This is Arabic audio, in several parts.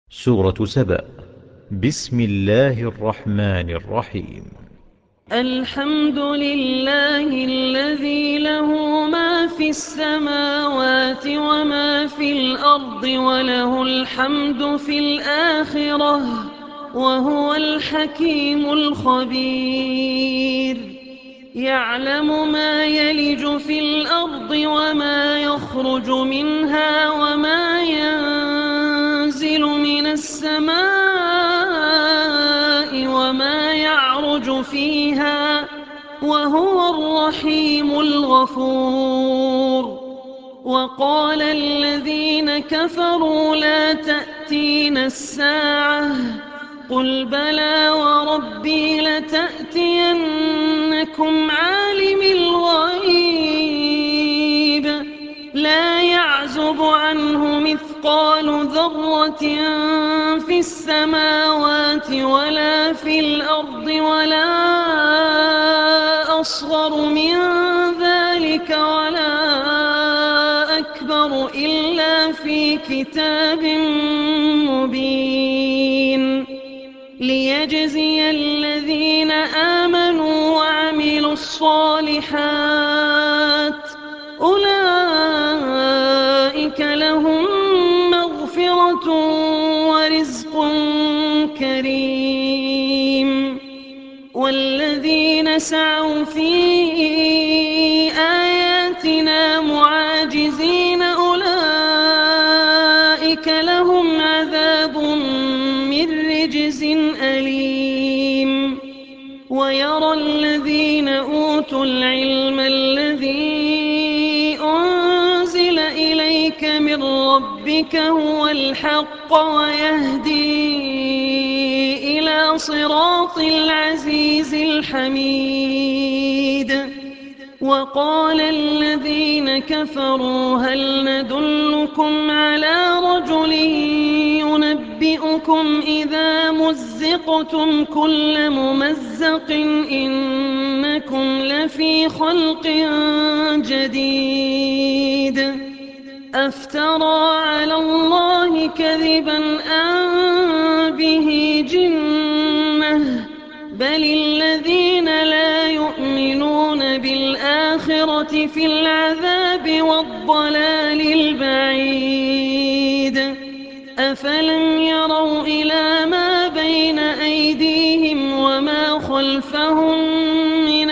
سورة سبأ. بسم الله الرحمن الرحيم. الحمد لله الذي له ما في السماوات وما في الأرض وله الحمد في الآخرة وهو الحكيم الخبير. يعلم ما يلج في الأرض وما يخرج منها وما ينزل من السماء وما يعرج فيها وهو الرحيم الغفور. وقال الذين كفروا لا تأتينا الساعة قل بلى وربي لتأتينكم عالم الغيب لا يعزب عنه مثقال ذرة في السماوات ولا في الأرض ولا أصغر من ذلك ولا أكبر إلا في كتاب مبين. ليجزي الذين آمنوا وعملوا الصالحات أولئك لهم مغفرة ورزق كريم. والذين سعوا في آياتنا معاجزين أولئك لهم عذاب من رجز أليم. ويرى الذين أوتوا العلم الذي أنزل إليك من ربك هو الحق ويهدي إلى صراط العزيز الحميد. وقال الذين كفروا هل ندلكم على رجل ينبئكم إذا مزقتم كل ممزق إنكم لفي خلق جديد. أفترى على الله كذبا أم به جنة بل الذين لا يؤمنون بالآخرة في العذاب والضلال البعيد. أفلم يروا إلى ما بين أيديهم وما خلفهم من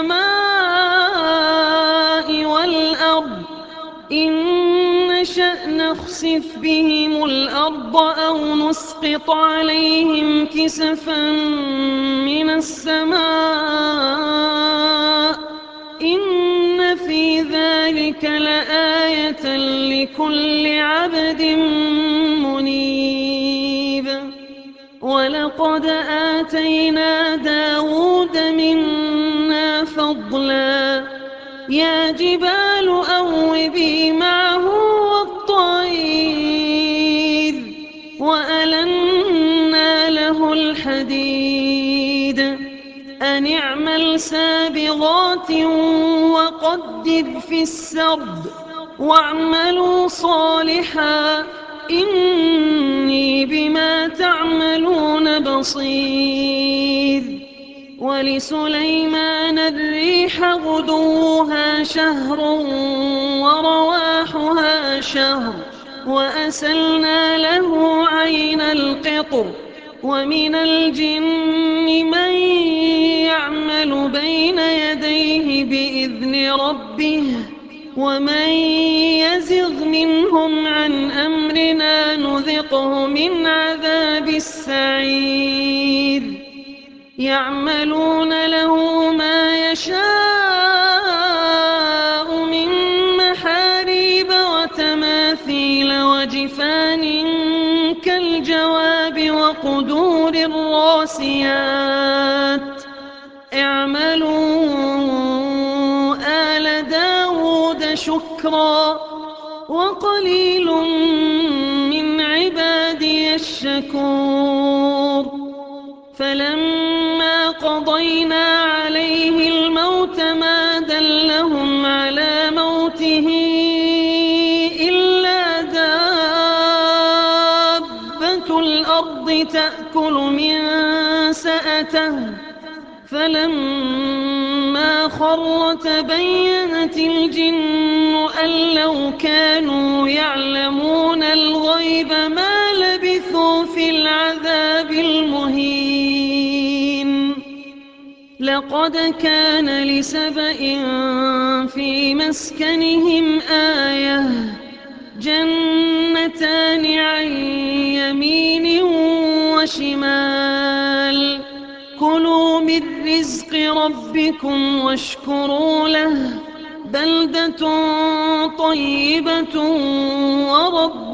السماء والأرض إن نشأ نخسف بهم الأرض أو نسقط عليهم كسفا من السماء إن في ذلك لآية لكل عبد منيب. ولقد آتينا داود منا فضلا يا جبال أوبي معه والطير وألنا له الحديد أن اعمل سابغات وقدر في السرد واعملوا صالحا إني بما تعملون بصير. ولسليمان الريح غدوها شهر ورواحها شهر وأسلنا له عين القطر. ومن الجن من يعمل بين يديه بإذن ربه ومن يزغ منهم عن أمرنا نذقه من عذاب السعير. يعملون له ما يشاء من محاريب وتماثيل وجفان كالجواب وقدور الراسيات اعملوا آل داود شكرا وقليل من عبادي الشكور. فلما قضينا عليه الموت ما دلهم على موته إلا دابة الأرض تأكل من سأته فلما خر تبينت الجن أن لو كانوا يعلمون الغيب ما لبثوا في العذاب المهين. لقد كان لسبإ في مسكنهم آية جنتان عن يمين وشمال كلوا من رزق ربكم واشكروا له بلدة طيبة ورب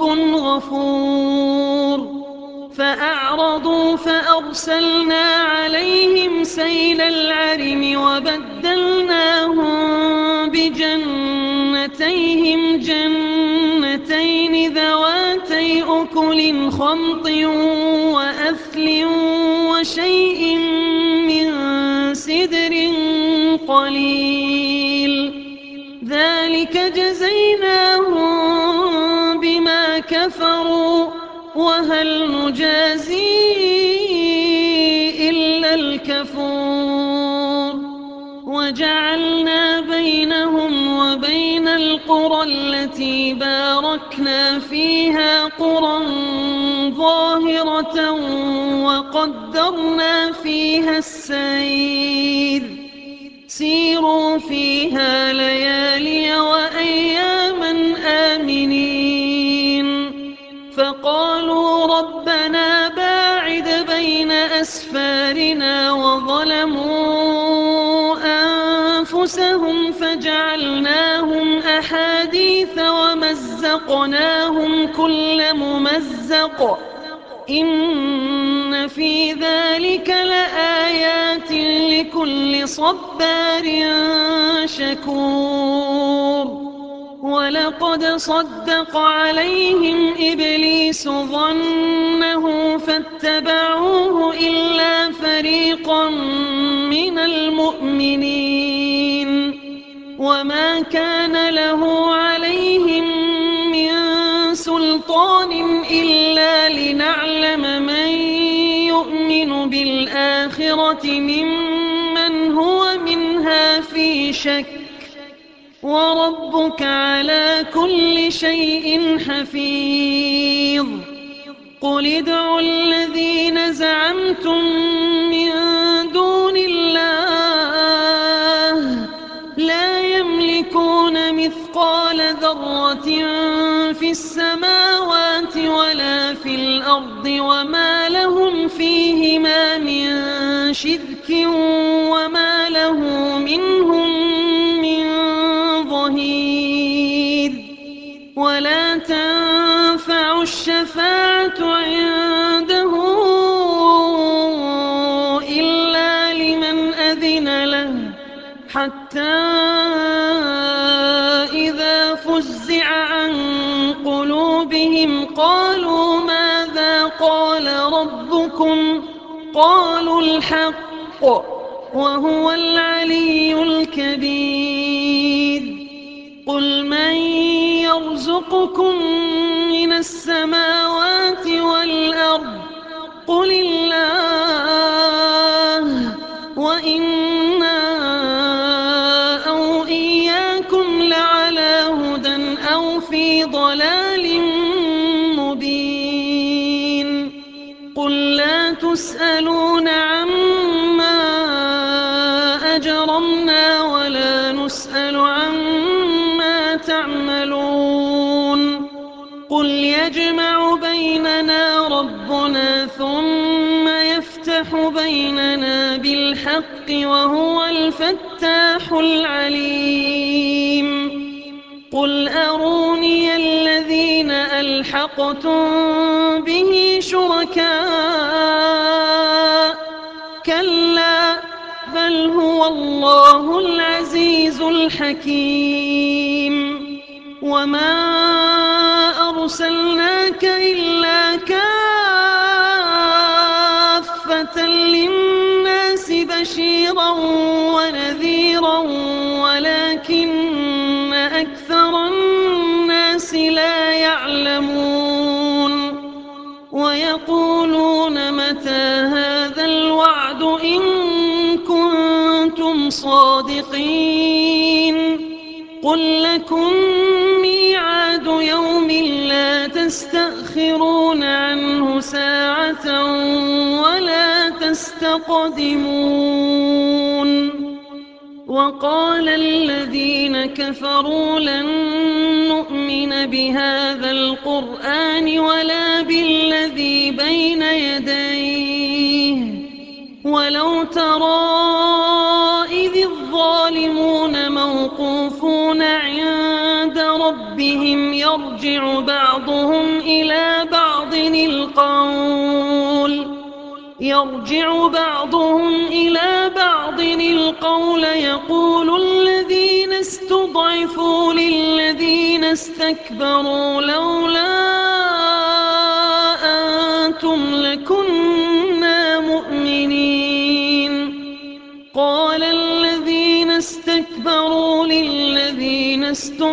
غفور. فأعرضوا فأرسلنا عليهم سيل العرم وبدلناهم بجنتيهم جنتين ذواتي أكل خمط وأثل وشيء من سدر قليل ذلك جزيناهم بما كفروا وهل نجازي إلا الكفور. وجعلنا بينهم وبين القرى التي باركنا فيها قرى ظاهرة وقدرنا فيها السير سيروا فيها ليالي وأياما آمنين. فقالوا ربنا باعد بين أسفارنا وظلموا أنفسهم فجعلناهم أحاديث ومزقناهم كل ممزق إن في ذلك لآيات لكل صبار شكور. ولقد صدق عليهم إبليس ظنه فاتبعوه إلا فريقا من المؤمنين وما كان له عليهم من سلطان إلا لنعلم من يؤمن بالآخرة ممن هو منها في شك وربك على كل شيء حفيظ. قل ادعوا الذين زعمتم من دون الله لا يملكون مثقال ذرة في السماوات ولا في الأرض وما لهم فيهما من شرك وما له منهم من ظهير. ولا تنفع الشفاعة عنده إلا لمن أذن له حتى إذا فزع عن قلوبهم قالوا ماذا قال ربكم قالوا الحق وهو العلي الكبير. قل من يرزقكم من السماوات والأرض قل الله وإنا أو إياكم لعلى هدى أو في ضلال مبين. قل لا تسألون عما أجرمنا ولا نسأل عما تعملون. قل يجمع بيننا ربنا ثم يفتح بيننا بالحق وهو الفتاح العليم. قل أروني الذين ألحقتم به شركاء كلا بل هو الله العزيز الحكيم. وما أرسلناك إلا كافة للناس بشيرا ونذيرا ولكن أكثر الناس لا يعلمون. ويقولون ويقولون متى هذا الوعد إن كنتم صادقين قل لكم ميعاد يوم لا تستأخرون عنه ساعة ولا تستقدمون وقال الذين كفروا لن نؤمن بهذا القرآن ولا بالذي بين يديه ولو ترى إذ الظالمون موقوفون عند ربهم يرجع بعضهم إلى بعض القول يقول الذين استضعفوا للذين استكبروا لولا أنتم لكنا مؤمنين قال الذين استكبروا للذين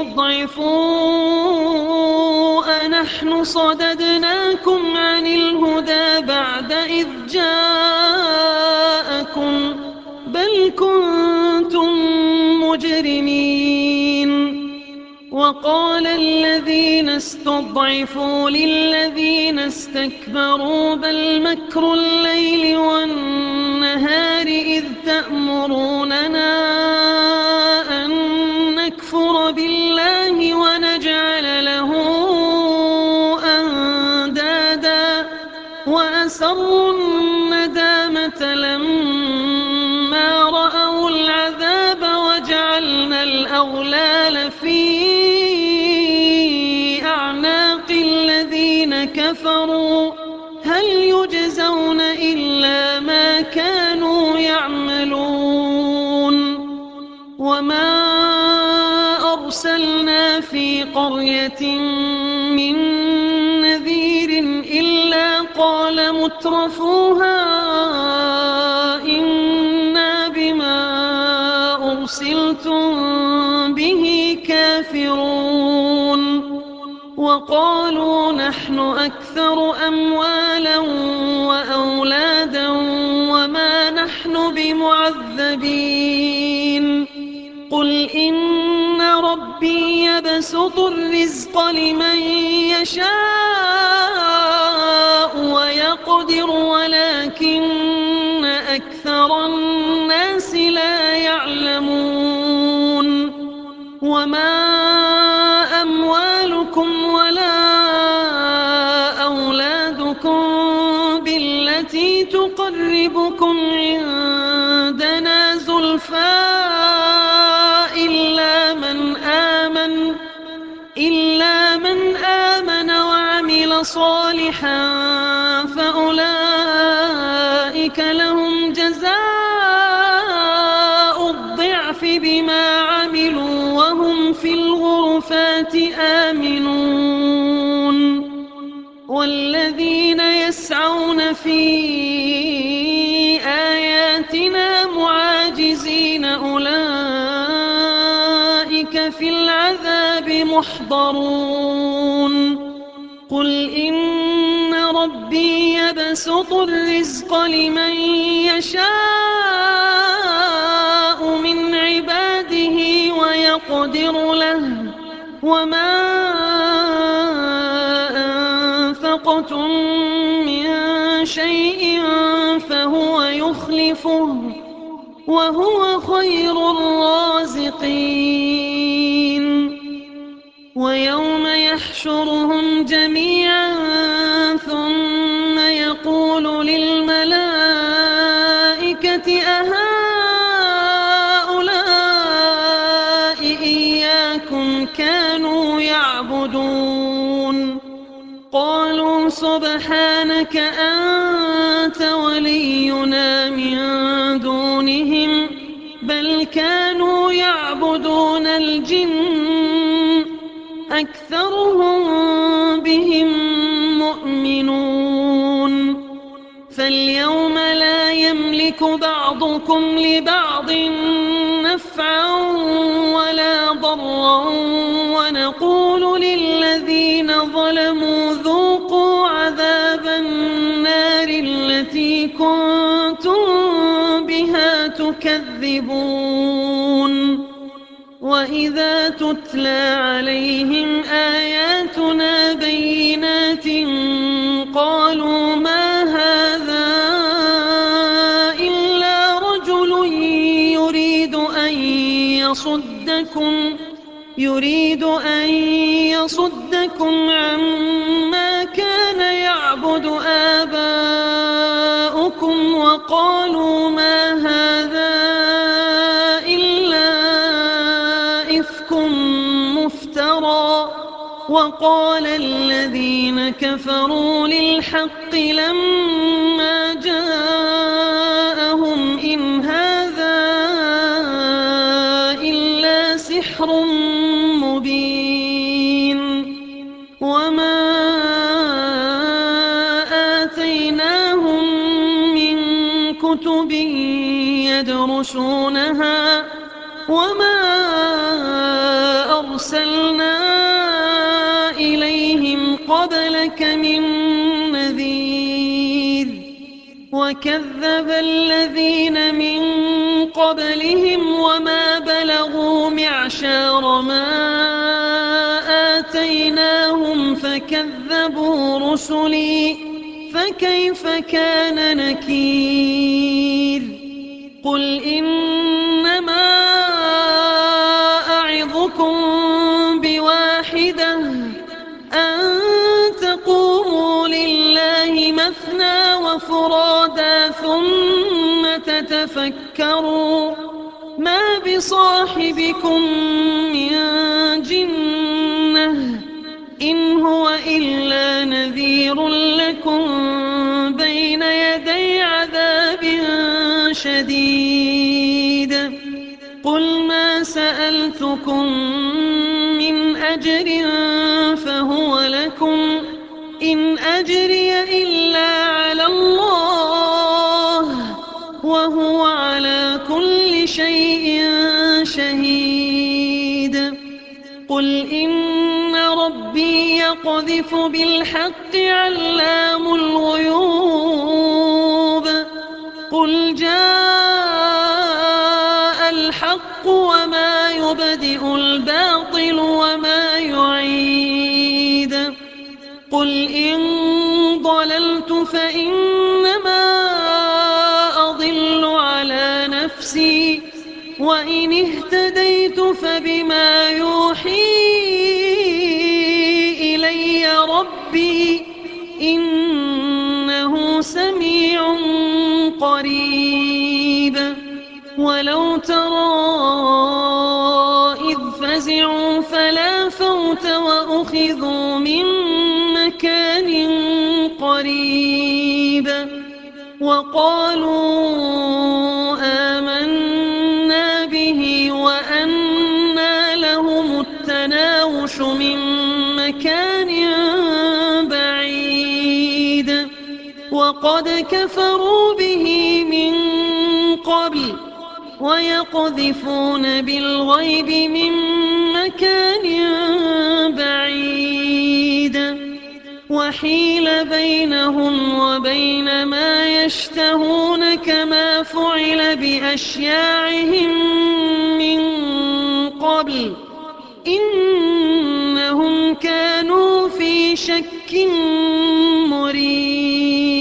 استضعفوا أنحن صددناكم عن الهدى بعد إذ جاءكم بل كنتم مجرمين وقال الذين استضعفوا للذين استكبروا بل مكر الليل والنهار إذ تأمروننا أن نكفر بالله ونجعل له أندادا وأسروا الندامة لما رأوا العذاب وجعلنا الأغلال في أعناق الذين كفروا هل يجزون إلا ما كانوا يعملون وما أرسلنا في قرية من نذير إلا قال مترفوها إنا بما أرسلتم به كافرون وقالوا نحن أكثر أموالا وأولادا وما نحن بمعذبين قل إن ربي يبسط الرزق لمن يشاء ويقدر ولكن أكثر الناس لا يعلمون وما أموالكم ولا أولادكم بالتي تقربكم عندنا زلفى إلا من آمن وعمل صالحا فأولئك لهم جزاء الضعف بما عملوا وهم في الغرفات آمنون والذين يسعون في آياتنا معاجزين أولئك في العذاب محضرون قل إن ربي يبسط الرزق لمن يشاء من عباده ويقدر له وما أنفقتم من شيء فهو يخلفه وهو خير الرازقين ويوم يحشرهم جميعا ثم يقول للملائكة أهؤلاء إياكم كانوا يعبدون قالوا سبحانك أنت ولينا من دونهم بل كانوا يعبدون الجن أكثرهم بهم مؤمنون فاليوم لا يملك بعضكم لبعض نفعا ولا ضرا ونقول للذين ظلموا ذوقوا عذاب النار التي كنتم بها تكذبون وإذا تتلى عليهم آياتنا بينات قالوا ما هذا إلا رجل يريد أن يصدكم عما كان يعبد آباؤكم وقالوا ما هذا إلا إفك مفترى وقال الذين كفروا للحق لما جاءهم إن هذا إلا سحر مبين وما آتيناهم من كتب يدرسونها وما أرسلنا إليهم قبلك من نذير وكذب الذين من قبلهم وما بلغوا معشار ما آتيناهم فكذبوا رسلي فكيف كان نكير قل إنما أعظكم بواحدة أن تقوموا لله مثنى وفرادا ثم تتفكروا ما بصاحبكم من جنة إن هو إلا نذير لكم بين يدي عذاب شديد قل ما سألتكم من أجر فهو لكم إن أجري إلا على الله وهو على كل شيء شهيد قل إن ربي يقذف بالحق علام الغيوب قل جاء الحق وما يبدئ الباطل وما يعيد قل إن ضللت فإنما أضل على نفسي وإن اهتديت فبما يوحي إلي ربي إنه سميع قريب ولو ترى إذ فزعوا فلا فوت وأخذوا من مكان قريب وقالوا آمنا به وأنى لهم التناوش من مكان بعيد وقد كفروا به من قبل ويقذفون بالغيب من مكان بعيد وحيل بينهم وبين ما يشتهون كما فعل بأشياعهم من قبل إنهم كانوا في شك مريب